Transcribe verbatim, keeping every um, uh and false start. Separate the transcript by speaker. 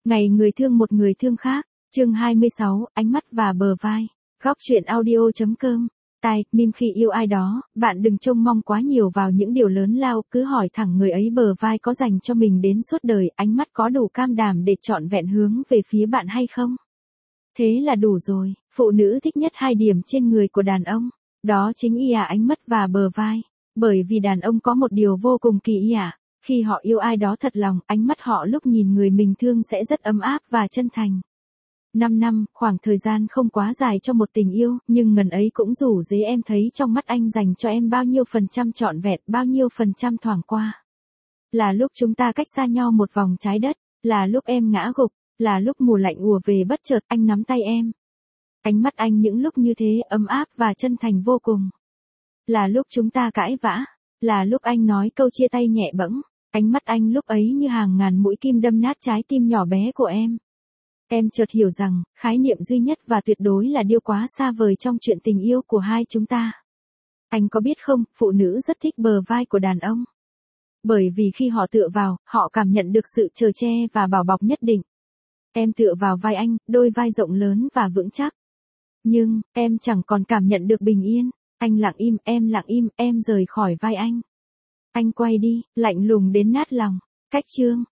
Speaker 1: Ngày người thương một người thương khác, chương hai mươi sáu, ánh mắt và bờ vai. Góc truyện audio.com. Tai, mim khi yêu ai đó, bạn đừng trông mong quá nhiều vào những điều lớn lao, cứ hỏi thẳng người ấy bờ vai có dành cho mình đến suốt đời, ánh mắt có đủ cam đảm để trọn vẹn hướng về phía bạn hay không. Thế là đủ rồi, phụ nữ thích nhất hai điểm trên người của đàn ông, đó chính y à ánh mắt và bờ vai. Bởi vì đàn ông có một điều vô cùng kỳ y à, khi họ yêu ai đó thật lòng, ánh mắt họ lúc nhìn người mình thương sẽ rất ấm áp và chân thành. Năm năm, khoảng thời gian không quá dài cho một tình yêu, nhưng ngần ấy cũng rủ dế em thấy trong mắt anh dành cho em bao nhiêu phần trăm trọn vẹn, bao nhiêu phần trăm thoảng qua. Là lúc chúng ta cách xa nhau một vòng trái đất, là lúc em ngã gục, là lúc mùa lạnh ùa về bất chợt anh nắm tay em. Ánh mắt anh những lúc như thế ấm áp và chân thành vô cùng. Là lúc chúng ta cãi vã, là lúc anh nói câu chia tay nhẹ bẫng, ánh mắt anh lúc ấy như hàng ngàn mũi kim đâm nát trái tim nhỏ bé của em. Em chợt hiểu rằng, khái niệm duy nhất và tuyệt đối là điều quá xa vời trong chuyện tình yêu của hai chúng ta. Anh có biết không, phụ nữ rất thích bờ vai của đàn ông. Bởi vì khi họ tựa vào, họ cảm nhận được sự chở che và bảo bọc nhất định. Em tựa vào vai anh, đôi vai rộng lớn và vững chắc. Nhưng, em chẳng còn cảm nhận được bình yên. Anh lặng im, em lặng im, em rời khỏi vai anh. Anh quay đi, lạnh lùng đến nát lòng. Cách chương.